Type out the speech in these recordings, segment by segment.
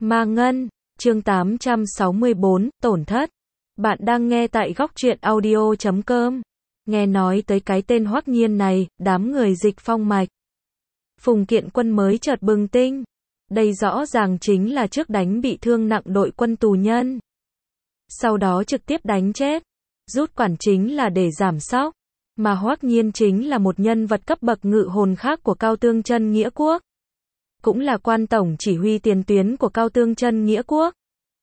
Ma Ngân, chương 864, tổn thất. Bạn đang nghe tại góc truyện audio.com. Nghe nói tới cái tên Hoắc Nhiên này, đám người Dịch Phong mạch. Phùng Kiện Quân mới chợt bừng tinh. Đây rõ ràng chính là trước đánh bị thương nặng đội quân tù nhân. Sau đó trực tiếp đánh chết. Rút quản chính là để giảm sóc. Mà Hoắc Nhiên chính là một nhân vật cấp bậc ngự hồn khác của Cao Tương Chân Nghĩa Quốc. Cũng là quan tổng chỉ huy tiền tuyến của Cao Tương Chân Nghĩa Quốc.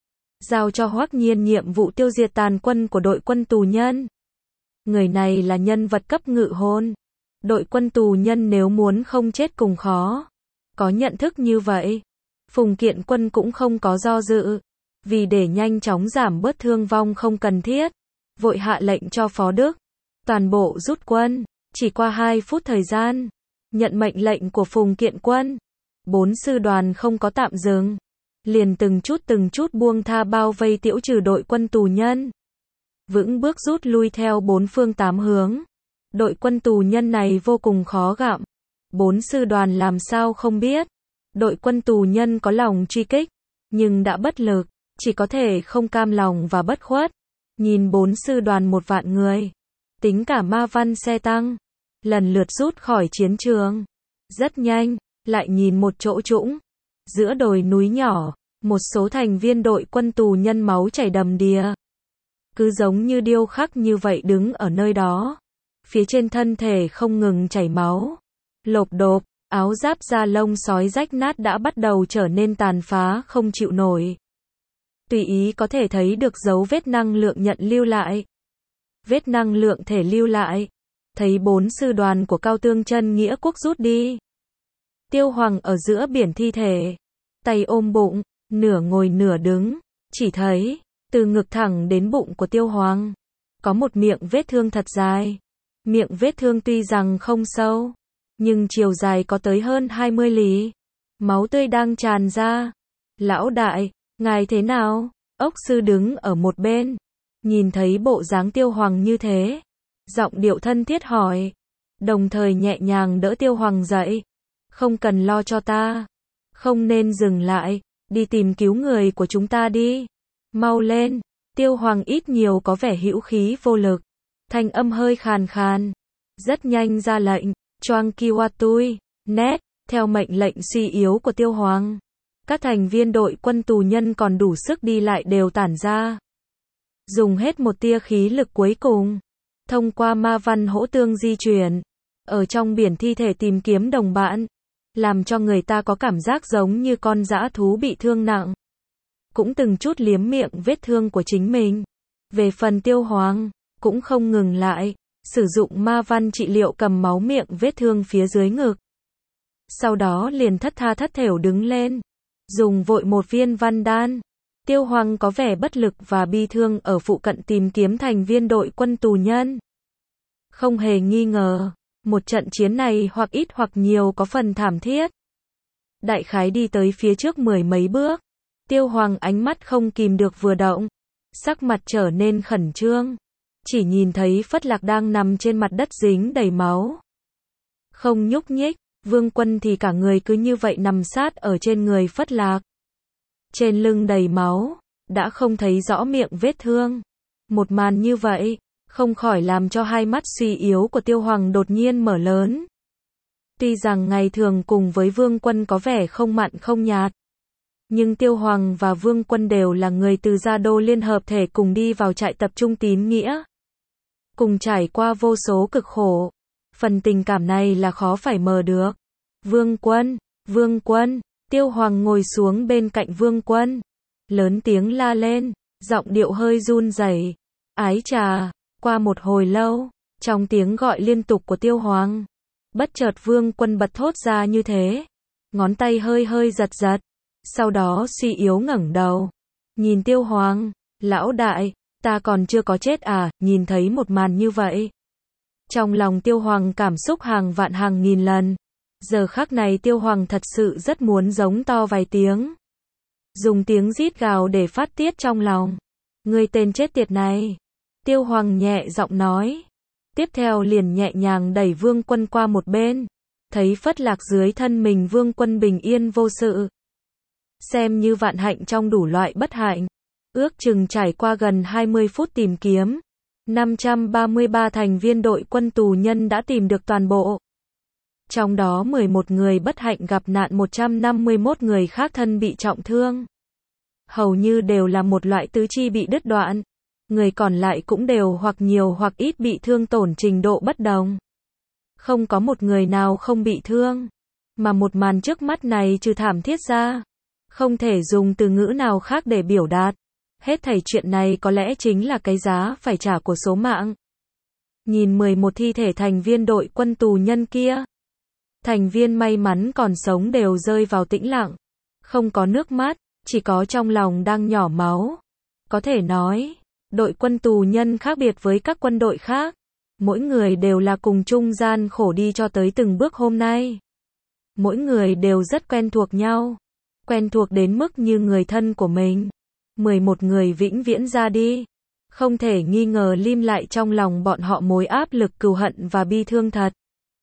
Giao cho Hoắc Nhiên nhiệm vụ tiêu diệt tàn quân của đội quân tù nhân. Người này là nhân vật cấp ngự hồn. Đội quân tù nhân nếu muốn không chết cùng khó. Có nhận thức như vậy, Phùng Kiện Quân cũng không có do dự. Vì để nhanh chóng giảm bớt thương vong không cần thiết, vội hạ lệnh cho Phó Đức. Toàn bộ rút quân, chỉ qua 2 phút thời gian. Nhận mệnh lệnh của Phùng Kiện Quân. 4 sư đoàn không có tạm dừng. Liền từng chút buông tha bao vây tiễu trừ đội quân tù nhân. Vững bước rút lui theo 4 phương 8 hướng. Đội quân tù nhân này vô cùng khó gặm. 4 sư đoàn làm sao không biết. Đội quân tù nhân có lòng truy kích, nhưng đã bất lực, chỉ có thể không cam lòng và bất khuất. Nhìn 4 sư đoàn 1 vạn người, tính cả ma văn xe tăng, lần lượt rút khỏi chiến trường. Rất nhanh, lại nhìn một chỗ trũng, giữa đồi núi nhỏ, một số thành viên đội quân tù nhân máu chảy đầm đìa. Cứ giống như điêu khắc như vậy đứng ở nơi đó. Phía trên thân thể không ngừng chảy máu. Lộp độp, áo giáp da lông sói rách nát đã bắt đầu trở nên tàn phá không chịu nổi. Tùy ý có thể thấy được dấu vết năng lượng nhận lưu lại. Vết năng lượng thể lưu lại. Thấy 4 sư đoàn của Cao Tương Chân Nghĩa Quốc rút đi. Tiêu Hoàng ở giữa biển thi thể. Tay ôm bụng, nửa ngồi nửa đứng. Chỉ thấy, từ ngực thẳng đến bụng của Tiêu Hoàng, có một miệng vết thương thật dài. Miệng vết thương tuy rằng không sâu, nhưng chiều dài có tới hơn 20 lý. Máu tươi đang tràn ra. Lão đại, ngài thế nào? Ốc sư đứng ở một bên. Nhìn thấy bộ dáng Tiêu Hoàng như thế. Giọng điệu thân thiết hỏi. Đồng thời nhẹ nhàng đỡ Tiêu Hoàng dậy. Không cần lo cho ta. Không nên dừng lại. Đi tìm cứu người của chúng ta đi. Mau lên. Tiêu Hoàng ít nhiều có vẻ hữu khí vô lực. Thanh âm hơi khàn khàn. Rất nhanh ra lệnh. Choang Kiwatui. Nét. Theo mệnh lệnh suy yếu của Tiêu Hoàng. Các thành viên đội quân tù nhân còn đủ sức đi lại đều tản ra. Dùng hết một tia khí lực cuối cùng. Thông qua ma văn hỗ tương di chuyển. Ở trong biển thi thể tìm kiếm đồng bạn. Làm cho người ta có cảm giác giống như con dã thú bị thương nặng. Cũng từng chút liếm miệng vết thương của chính mình. Về phần Tiêu Hoàng, cũng không ngừng lại. Sử dụng ma văn trị liệu cầm máu miệng vết thương phía dưới ngực. Sau đó liền thất tha thất thểu đứng lên. Dùng vội một viên văn đan. Tiêu Hoàng có vẻ bất lực và bi thương ở phụ cận tìm kiếm thành viên đội quân tù nhân. Không hề nghi ngờ, một trận chiến này hoặc ít hoặc nhiều có phần thảm thiết. Đại khái đi tới phía trước 10 mấy bước. Tiêu Hoàng ánh mắt không kìm được vừa động. Sắc mặt trở nên khẩn trương. Chỉ nhìn thấy Phất Lạc đang nằm trên mặt đất dính đầy máu. Không nhúc nhích. Vương Quân thì cả người cứ như vậy nằm sát ở trên người Phất Lạc. Trên lưng đầy máu, đã không thấy rõ miệng vết thương. Một màn như vậy, không khỏi làm cho hai mắt suy yếu của Tiêu Hoàng đột nhiên mở lớn. Tuy rằng ngày thường cùng với Vương Quân có vẻ không mặn không nhạt. Nhưng Tiêu Hoàng và Vương Quân đều là người từ Gia Đô liên hợp thể cùng đi vào trại tập trung tín nghĩa. Cùng trải qua vô số cực khổ. Phần tình cảm này là khó phải mờ được. Vương Quân, Tiêu Hoàng ngồi xuống bên cạnh Vương Quân. Lớn tiếng la lên, giọng điệu hơi run rẩy. Ái trà, qua một hồi lâu, trong tiếng gọi liên tục của Tiêu Hoàng. Bất chợt Vương Quân bật thốt ra như thế. Ngón tay hơi giật giật. Sau đó suy yếu ngẩng đầu. Nhìn Tiêu Hoàng, lão đại, ta còn chưa có chết à, nhìn thấy một màn như vậy. Trong lòng Tiêu Hoàng cảm xúc hàng vạn hàng nghìn lần. Giờ khắc này Tiêu Hoàng thật sự rất muốn giống to vài tiếng. Dùng tiếng rít gào để phát tiết trong lòng. Ngươi tên chết tiệt này. Tiêu Hoàng nhẹ giọng nói. Tiếp theo liền nhẹ nhàng đẩy Vương Quân qua một bên. Thấy Phất Lạc dưới thân mình Vương Quân bình yên vô sự. xem như vạn hạnh trong đủ loại bất hạnh. Ước chừng trải qua gần 20 phút tìm kiếm, 533 thành viên đội quân tù nhân đã tìm được toàn bộ. Trong đó 11 người bất hạnh gặp nạn, 151 người khác thân bị trọng thương. Hầu như đều là một loại tứ chi bị đứt đoạn. Người còn lại cũng đều hoặc nhiều hoặc ít bị thương tổn trình độ bất đồng. Không có một người nào không bị thương. Mà một màn trước mắt này trừ thảm thiết ra, không thể dùng từ ngữ nào khác để biểu đạt. Hết thảy chuyện này có lẽ chính là cái giá phải trả của số mạng. Nhìn 11 thi thể thành viên đội quân tù nhân kia. Thành viên may mắn còn sống đều rơi vào tĩnh lặng. Không có nước mắt, chỉ có trong lòng đang nhỏ máu. Có thể nói, đội quân tù nhân khác biệt với các quân đội khác. Mỗi người đều là cùng chung gian khổ đi cho tới từng bước hôm nay. Mỗi người đều rất quen thuộc nhau. Quen thuộc đến mức như người thân của mình. 11 người vĩnh viễn ra đi. Không thể nghi ngờ lim lại trong lòng bọn họ mối áp lực cừu hận và bi thương thật.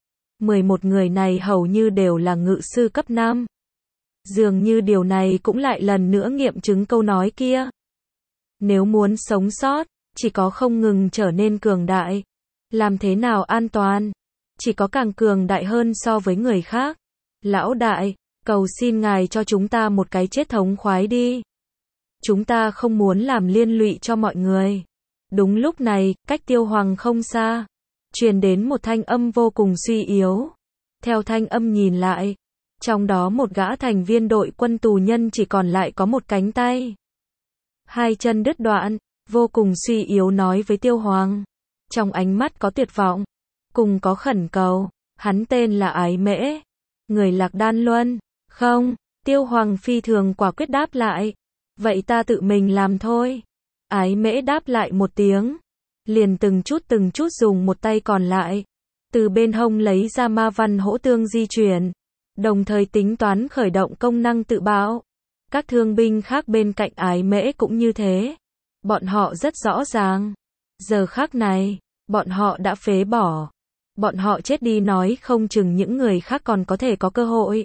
11 người này hầu như đều là ngự sư cấp 5. Dường như điều này cũng lại lần nữa nghiệm chứng câu nói kia. Nếu muốn sống sót, chỉ có không ngừng trở nên cường đại. Làm thế nào an toàn? Chỉ có càng cường đại hơn so với người khác. Lão đại, cầu xin ngài cho chúng ta một cái chết thống khoái đi. Chúng ta không muốn làm liên lụy cho mọi người. Đúng lúc này, cách Tiêu Hoàng không xa, truyền đến một thanh âm vô cùng suy yếu. Theo thanh âm nhìn lại, trong đó một gã thành viên đội quân tù nhân chỉ còn lại có một cánh tay. Hai chân đứt đoạn, vô cùng suy yếu nói với Tiêu Hoàng. Trong ánh mắt có tuyệt vọng, cùng có khẩn cầu. Hắn tên là Ái Mễ, người Lạc Đan Luân. Không, Tiêu Hoàng phi thường quả quyết đáp lại. Vậy ta tự mình làm thôi. Ái Mễ đáp lại một tiếng. Liền từng chút dùng một tay còn lại. Từ bên hông lấy ra ma văn hỗ tương di chuyển. Đồng thời tính toán khởi động công năng tự bảo. Các thương binh khác bên cạnh Ái Mễ cũng như thế. Bọn họ rất rõ ràng. Giờ khắc này, bọn họ đã phế bỏ. Bọn họ chết đi nói không chừng những người khác còn có thể có cơ hội.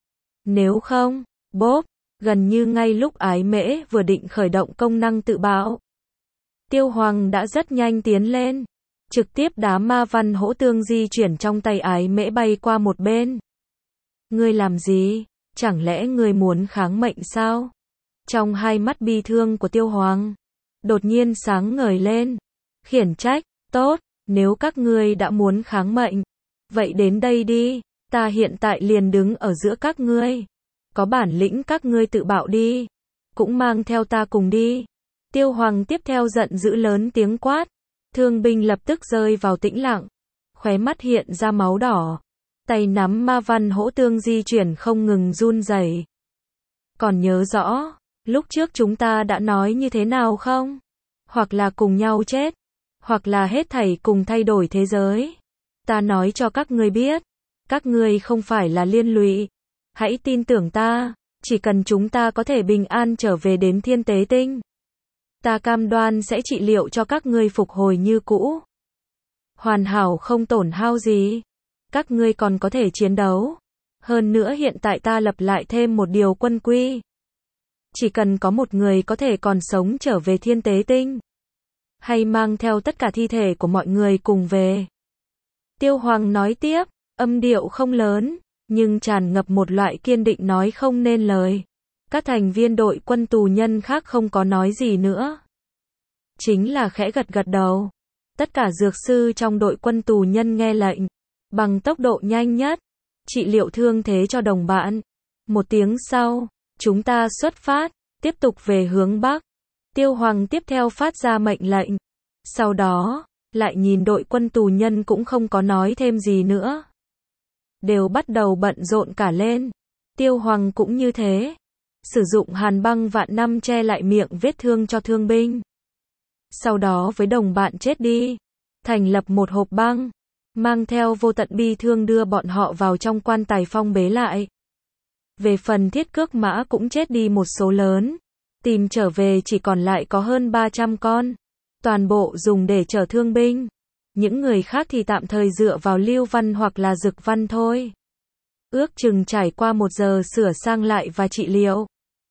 Nếu không, bốp, gần như ngay lúc Ái Mễ vừa định khởi động công năng tự bảo. Tiêu Hoàng đã rất nhanh tiến lên. Trực tiếp đá ma văn hỗ tương di chuyển trong tay Ái Mễ bay qua một bên. Ngươi làm gì? Chẳng lẽ ngươi muốn kháng mệnh sao? Trong hai mắt bi thương của Tiêu Hoàng, đột nhiên sáng ngời lên. Khiển trách, tốt, nếu các ngươi đã muốn kháng mệnh, vậy đến đây đi, ta hiện tại liền đứng ở giữa các ngươi. Có bản lĩnh các ngươi tự bạo đi, cũng mang theo ta cùng đi. Tiêu Hoàng tiếp theo giận dữ lớn tiếng quát. Thương binh lập tức rơi vào tĩnh lặng, khóe mắt hiện ra máu đỏ. Tay nắm ma văn hỗ tương di chuyển không ngừng run rẩy. Còn nhớ rõ, lúc trước chúng ta đã nói như thế nào không? Hoặc là cùng nhau chết, hoặc là hết thảy cùng thay đổi thế giới. Ta nói cho các ngươi biết, các ngươi không phải là liên lụy. Hãy tin tưởng ta, chỉ cần chúng ta có thể bình an trở về đến Thiên Tế Tinh. Ta cam đoan sẽ trị liệu cho các ngươi phục hồi như cũ. Hoàn hảo không tổn hao gì. Các ngươi còn có thể chiến đấu. Hơn nữa hiện tại ta lập lại thêm một điều quân quy. Chỉ cần có một người có thể còn sống trở về Thiên Tế Tinh, hay mang theo tất cả thi thể của mọi người cùng về. Tiêu Hoàng nói tiếp, âm điệu không lớn, nhưng tràn ngập một loại kiên định nói không nên lời. Các thành viên đội quân tù nhân khác không có nói gì nữa. Chính là khẽ gật gật đầu. Tất cả dược sư trong đội quân tù nhân nghe lệnh. Bằng tốc độ nhanh nhất. Trị liệu thương thế cho đồng bạn. Một tiếng sau, chúng ta xuất phát. Tiếp tục về hướng Bắc. Tiêu Hoàng tiếp theo phát ra mệnh lệnh. Sau đó, lại nhìn đội quân tù nhân cũng không có nói thêm gì nữa. Đều bắt đầu bận rộn cả lên. Tiêu Hoàng cũng như thế. Sử dụng hàn băng vạn năm che lại miệng vết thương cho thương binh. Sau đó với đồng bạn chết đi, thành lập một hộp băng, mang theo vô tận bi thương đưa bọn họ vào trong quan tài phong bế lại. Về phần Thiết Cước Mã cũng chết đi một số lớn, tìm trở về chỉ còn lại có hơn 300 con, toàn bộ dùng để chở thương binh. Những người khác thì tạm thời dựa vào Lưu Văn hoặc là Dực Văn thôi. Ước chừng trải qua 1 giờ sửa sang lại và trị liệu,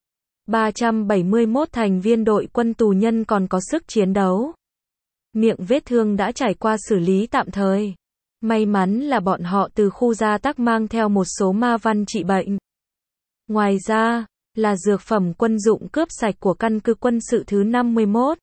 371 thành viên đội quân tù nhân còn có sức chiến đấu. Miệng vết thương đã trải qua xử lý tạm thời. May mắn là bọn họ từ khu gia tác mang theo một số ma văn trị bệnh. Ngoài ra, là dược phẩm quân dụng cướp sạch của căn cứ quân sự thứ 51.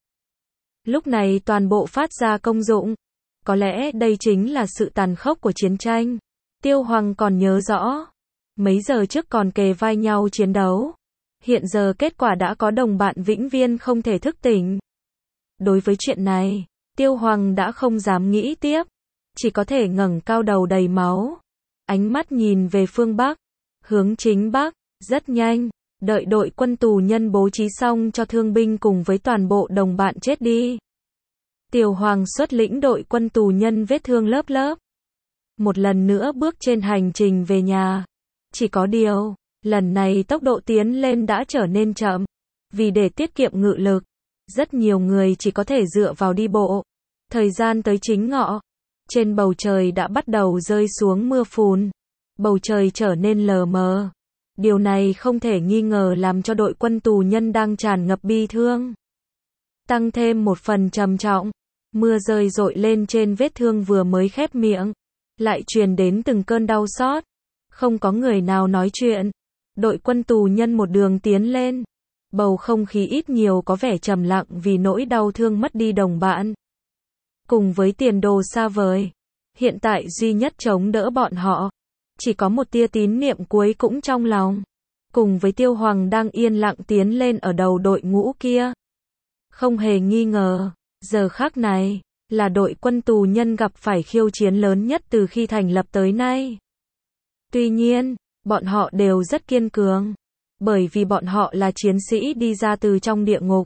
Lúc này toàn bộ phát ra công dụng. Có lẽ đây chính là sự tàn khốc của chiến tranh. Tiêu Hoàng còn nhớ rõ. Mấy giờ trước còn kề vai nhau chiến đấu. Hiện giờ kết quả đã có đồng bạn vĩnh viễn không thể thức tỉnh. Đối với chuyện này, Tiêu Hoàng đã không dám nghĩ tiếp. Chỉ có thể ngẩng cao đầu đầy máu. Ánh mắt nhìn về phương Bắc. Hướng chính Bắc, rất nhanh. Đợi đội quân tù nhân bố trí xong cho thương binh cùng với toàn bộ đồng bạn chết đi. Tiểu Hoàng xuất lĩnh đội quân tù nhân vết thương lớp lớp. Một lần nữa bước trên hành trình về nhà. Chỉ có điều, lần này tốc độ tiến lên đã trở nên chậm. Vì để tiết kiệm ngự lực, rất nhiều người chỉ có thể dựa vào đi bộ. Thời gian tới chính ngọ, trên bầu trời đã bắt đầu rơi xuống mưa phùn. Bầu trời trở nên lờ mờ. Điều này không thể nghi ngờ làm cho đội quân tù nhân đang tràn ngập bi thương. Tăng thêm một phần trầm trọng. Mưa rơi rội lên trên vết thương vừa mới khép miệng. Lại truyền đến từng cơn đau xót. Không có người nào nói chuyện. Đội quân tù nhân một đường tiến lên. Bầu không khí ít nhiều có vẻ trầm lặng vì nỗi đau thương mất đi đồng bạn. Cùng với tiền đồ xa vời. Hiện tại duy nhất chống đỡ bọn họ. Chỉ có một tia tín niệm cuối cũng trong lòng. Cùng với Tiêu Hoàng đang yên lặng tiến lên ở đầu đội ngũ kia. Không hề nghi ngờ, giờ khắc này, là đội quân tù nhân gặp phải khiêu chiến lớn nhất từ khi thành lập tới nay. Tuy nhiên, bọn họ đều rất kiên cường. Bởi vì bọn họ là chiến sĩ đi ra từ trong địa ngục.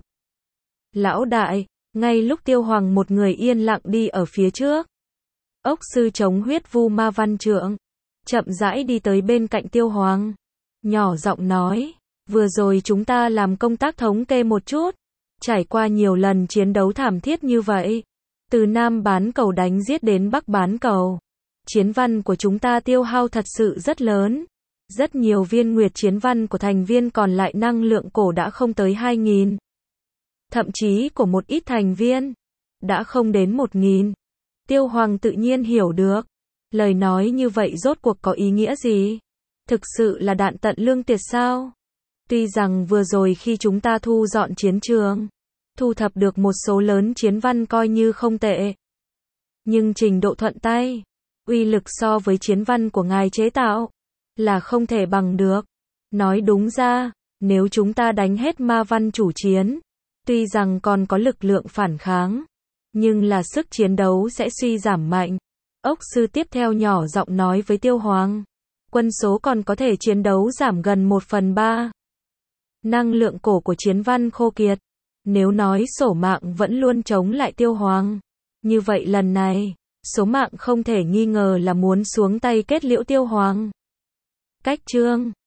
Lão đại, ngay lúc Tiêu Hoàng một người yên lặng đi ở phía trước. Ốc sư chống huyết vu ma văn trượng. Chậm rãi đi tới bên cạnh Tiêu Hoàng. Nhỏ giọng nói, vừa rồi chúng ta làm công tác thống kê một chút. Trải qua nhiều lần chiến đấu thảm thiết như vậy. Từ Nam bán cầu đánh giết đến Bắc bán cầu. Chiến văn của chúng ta tiêu hao thật sự rất lớn. Rất nhiều viên nguyệt chiến văn của thành viên còn lại năng lượng cổ đã không tới 2.000. Thậm chí của một ít thành viên, đã không đến 1.000. Tiêu Hoàng tự nhiên hiểu được. Lời nói như vậy rốt cuộc có ý nghĩa gì? Thực sự là đạn tận lương tiệt sao? Tuy rằng vừa rồi khi chúng ta thu dọn chiến trường, thu thập được một số lớn chiến văn coi như không tệ. Nhưng trình độ thuận tay, uy lực so với chiến văn của ngài chế tạo, là không thể bằng được. Nói đúng ra, nếu chúng ta đánh hết ma văn chủ chiến, tuy rằng còn có lực lượng phản kháng, nhưng là sức chiến đấu sẽ suy giảm mạnh. Ốc sư tiếp theo nhỏ giọng nói với Tiêu Hoàng. Quân số còn có thể chiến đấu giảm gần 1/3. Năng lượng cổ của chiến văn khô kiệt. Nếu nói sổ mạng vẫn luôn chống lại Tiêu Hoàng. Như vậy lần này, số mạng không thể nghi ngờ là muốn xuống tay kết liễu Tiêu Hoàng. Cách chương